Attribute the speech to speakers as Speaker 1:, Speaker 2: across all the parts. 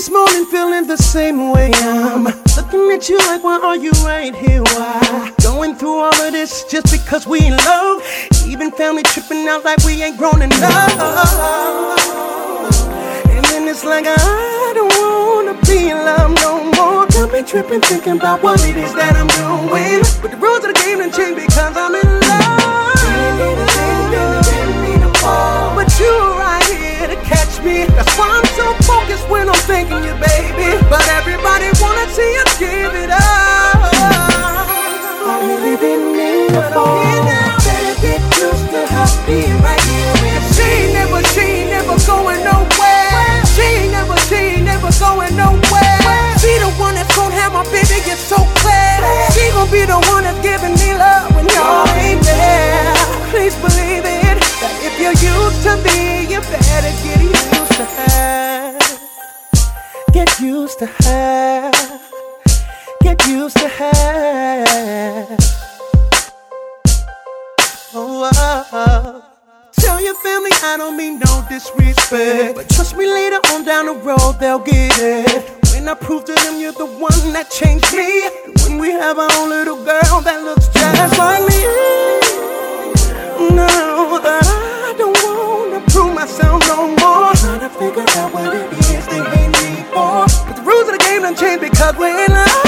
Speaker 1: this morning feeling the same way. I'm looking at you like, why are you right here? Why? Going through all of this just because we in love. Even family tripping out like we ain't grown enough. And then it's like I don't wanna be in love no more. Got me tripping thinking about what it is that I'm doing. But the rules of the game done changed because I'm in love. But you right here to catch me. That's why I'm so focused when I'm thinking you, baby. But everybody wanna see you give it up. I really didn't mean to fall. Better get used to her being right here with me. She ain't never going nowhere. She ain't never going nowhere. She the one that's gonna have my baby get so clear. She gon' be the one that's giving me love when y'all ain't there. Please believe it, that if you're used to me, you better get used to her. Get used to her. Get used to her. Oh, oh. Tell your family I don't mean no disrespect, but trust me, later on down the road they'll get it. When I prove to them you're the one that changed me. When we have our own little girl that looks just like me. No, I don't wanna prove myself no more. Trying to figure out what it is they hate me for. But the rules of the game done changed because we're in love.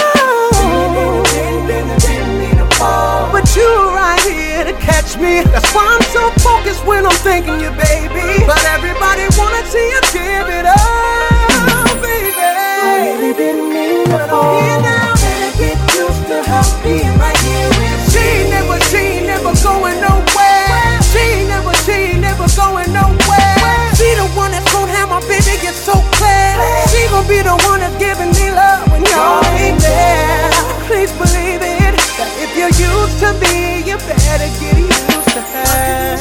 Speaker 1: But you right here to catch me. That's why I'm so focused when I'm thinking you, baby. But everybody wanna see you give it up, baby. I really didn't mean to fall. Better get used to her being right here with me. She ain't never going nowhere. She ain't never going nowhere. She the one that's gonna have my baby get so clear. She gon' be the one that's giving me love when y'all ain't there. Please believe it, that if you're used to me, you better get used to her.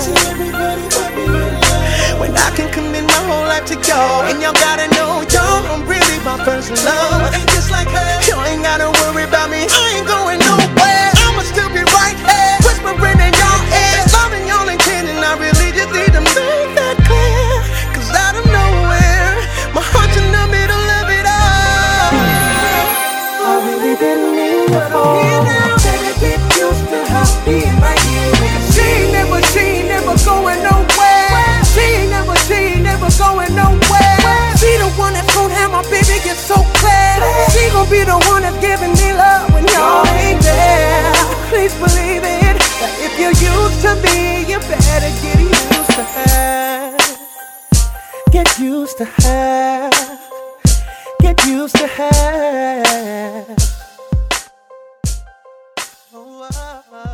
Speaker 1: When I can commit my whole life to y'all, and y'all gotta know y'all really my first love. Ain't just like her. You ain't gotta worry about me. I ain't going nowhere. I'ma still be right here, whispering in y'all ear, loving y'all and kidding. I really just need to make that clear. Cause out of nowhere, my heart's in the middle of it all. I really didn't mean to fall. Better get used to her being right here with me. She ain't never going nowhere. She ain't never going nowhere. She the one that's gonna have my baby get so clear. She gon' be the one that's giving me love when y'all ain't there. Please believe it, that if you're used to me, you better get used to her. Get used to her. Get used to her. Oh, oh, oh.